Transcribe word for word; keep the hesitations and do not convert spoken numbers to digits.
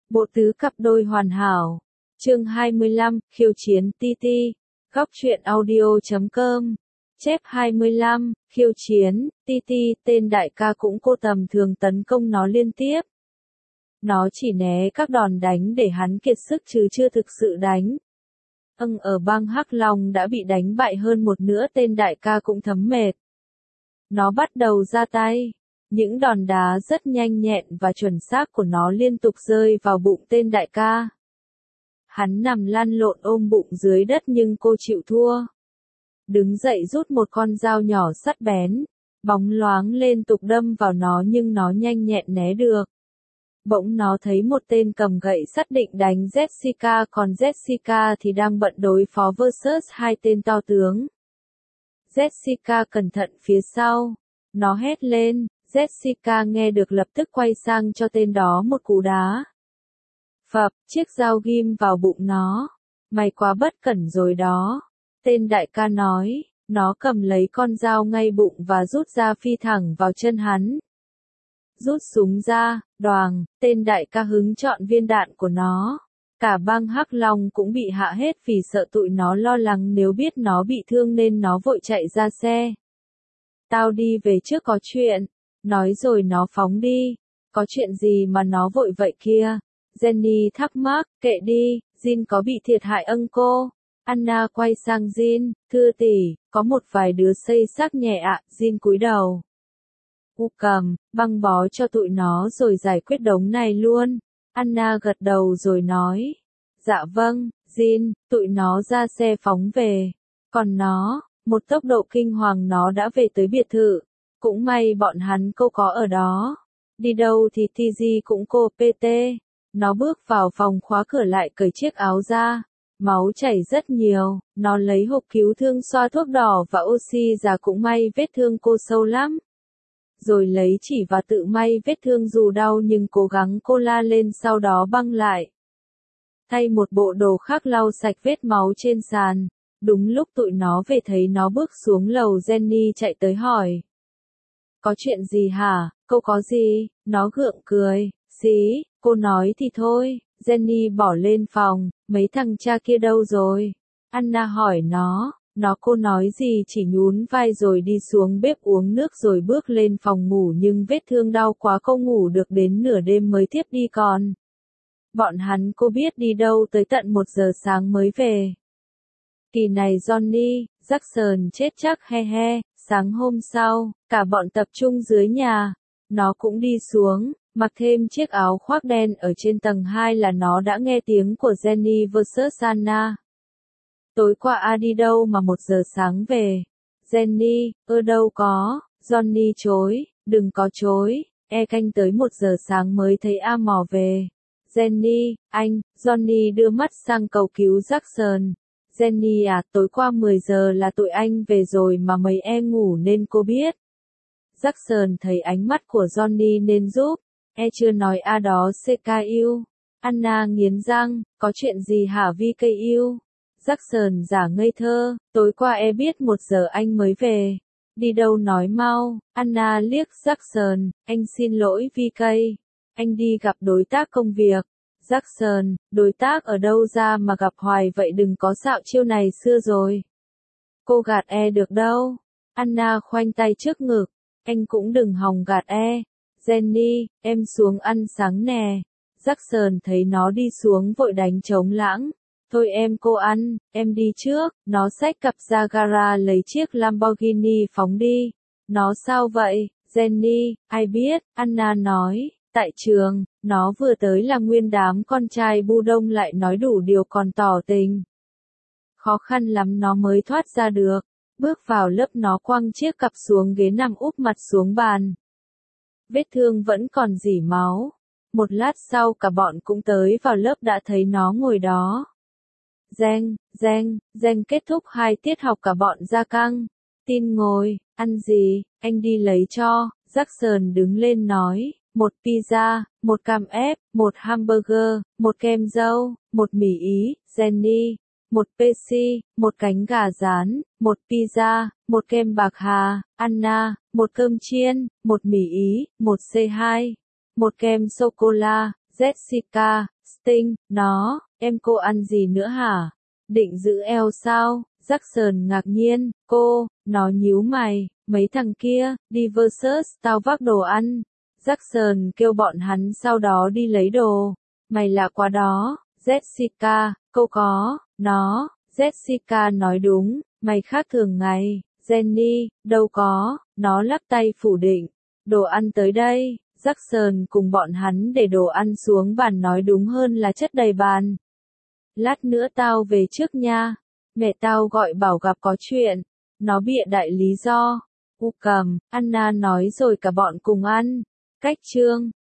Bộ tứ cặp đôi hoàn hảo. Chương hai mươi lăm, khiêu chiến ti ti. Góc truyện audio chấm com. Chép hai mươi lăm, khiêu chiến, ti ti, tên đại ca cũng cô tầm thường tấn công nó liên tiếp. Nó chỉ né các đòn đánh để hắn kiệt sức chứ chưa thực sự đánh. Âng ở bang Hắc Long đã bị đánh bại hơn một nửa, tên đại ca cũng thấm mệt. Nó bắt đầu ra tay. Những đòn đá rất nhanh nhẹn và chuẩn xác của nó liên tục rơi vào bụng tên đại ca. Hắn nằm lăn lộn ôm bụng dưới đất nhưng cô chịu thua. Đứng dậy rút một con dao nhỏ sắt bén, bóng loáng liên tục đâm vào nó nhưng nó nhanh nhẹn né được. Bỗng nó thấy một tên cầm gậy sắt định đánh Jessica, còn Jessica thì đang bận đối phó versus hai tên to tướng. Jessica cẩn thận phía sau. Nó hét lên, Jessica nghe được lập tức quay sang cho tên đó một cú đá. Phập, chiếc dao ghim vào bụng nó. Mày quá bất cẩn rồi đó. Tên đại ca nói, nó cầm lấy con dao ngay bụng và rút ra phi thẳng vào chân hắn. Rút súng ra, đoàng, tên đại ca hứng chọn viên đạn của nó. Cả bang Hắc Long cũng bị hạ hết vì sợ tụi nó lo lắng nếu biết nó bị thương nên nó vội chạy ra xe. Tao đi về trước có chuyện. Nói rồi nó phóng đi. Có chuyện gì mà nó vội vậy kia? Jenny thắc mắc, kệ đi, Jin có bị thiệt hại âng cô? Anna quay sang Jin, thưa tỷ, có một vài đứa xây xác nhẹ ạ, Jin cúi đầu. U cầm, băng bó cho tụi nó rồi giải quyết đống này luôn. Anna gật đầu rồi nói. Dạ vâng, Jin, tụi nó ra xe phóng về. Còn nó, một tốc độ kinh hoàng nó đã về tới biệt thự. Cũng may bọn hắn cô có ở đó. Đi đâu thì tê giê cũng cô pê tê. Nó bước vào phòng khóa cửa lại cởi chiếc áo ra. Máu chảy rất nhiều, nó lấy hộp cứu thương xoa thuốc đỏ và oxy ra, cũng may vết thương cô sâu lắm. Rồi lấy chỉ và tự may vết thương dù đau nhưng cố gắng cô la lên sau đó băng lại. Thay một bộ đồ khác lau sạch vết máu trên sàn. Đúng lúc tụi nó về thấy nó bước xuống lầu, Jenny chạy tới hỏi. Có chuyện gì hả, cô có gì? Nó gượng cười, xí, cô nói thì thôi. Jenny bỏ lên phòng, mấy thằng cha kia đâu rồi? Anna hỏi nó, nó cô nói gì chỉ nhún vai rồi đi xuống bếp uống nước rồi bước lên phòng ngủ, nhưng vết thương đau quá cô ngủ được đến nửa đêm mới thiếp đi còn. Bọn hắn cô biết đi đâu tới tận một giờ sáng mới về. Kỳ này Johnny, Jackson chết chắc he he. Sáng hôm sau, cả bọn tập trung dưới nhà. Nó cũng đi xuống, mặc thêm chiếc áo khoác đen. Ở trên tầng hai là nó đã nghe tiếng của Jenny versus Anna. Tối qua A đi đâu mà một giờ sáng về? Jenny, ơ đâu có. Johnny chối, đừng có chối. E canh tới một giờ sáng mới thấy A mò về. Jenny, anh, Johnny đưa mắt sang cầu cứu Jackson. Jenny à, tối qua mười giờ là tụi anh về rồi mà mấy e ngủ nên cô biết. Jackson thấy ánh mắt của Johnny nên giúp. E chưa nói A đó xê ca u. Anna nghiến răng, có chuyện gì hả vê ca u? Jackson giả ngây thơ, tối qua e biết một giờ anh mới về. Đi đâu nói mau. Anna liếc Jackson, anh xin lỗi vê ca. Anh đi gặp đối tác công việc. Jackson, đối tác ở đâu ra mà gặp hoài vậy, đừng có xạo chiêu này xưa rồi. Cô gạt e được đâu. Anna khoanh tay trước ngực. Anh cũng đừng hòng gạt e. Jenny, em xuống ăn sáng nè. Jackson thấy nó đi xuống vội đánh trống lãng. Thôi em cô ăn, em đi trước. Nó xách cặp ra gara lấy chiếc Lamborghini phóng đi. Nó sao vậy, Jenny? Ai biết, Anna nói. Tại trường, nó vừa tới là nguyên đám con trai bu đông lại nói đủ điều còn tỏ tình. Khó khăn lắm nó mới thoát ra được. Bước vào lớp nó quăng chiếc cặp xuống ghế nằm úp mặt xuống bàn. Vết thương vẫn còn rỉ máu. Một lát sau cả bọn cũng tới vào lớp đã thấy nó ngồi đó. Reng, reng, reng kết thúc hai tiết học cả bọn ra căng. Tin ngồi, ăn gì, anh đi lấy cho. Jackson đứng lên nói. Một pizza, một cam ép, một hamburger, một kem dâu, một mì Ý, Jenny, một pepsi, một cánh gà rán, một pizza, một kem bạc hà, Anna, một cơm chiên, một mì Ý, một xê hai, một kem sô-cô-la, Jessica, Sting, nó, em cô ăn gì nữa hả? Định giữ eo sao? Jackson ngạc nhiên, cô, nó nhíu mày, mấy thằng kia, đi versus tao vác đồ ăn. Jackson kêu bọn hắn sau đó đi lấy đồ. Mày lạ quá đó, Jessica, câu có, nó, Jessica nói đúng, mày khác thường ngày, Jenny, đâu có, nó lắc tay phủ định. Đồ ăn tới đây, Jackson cùng bọn hắn để đồ ăn xuống bàn nói đúng hơn là chất đầy bàn. Lát nữa tao về trước nha, mẹ tao gọi bảo gặp có chuyện, nó bịa đại lý do. U cầm, Anna nói rồi cả bọn cùng ăn. Cách chương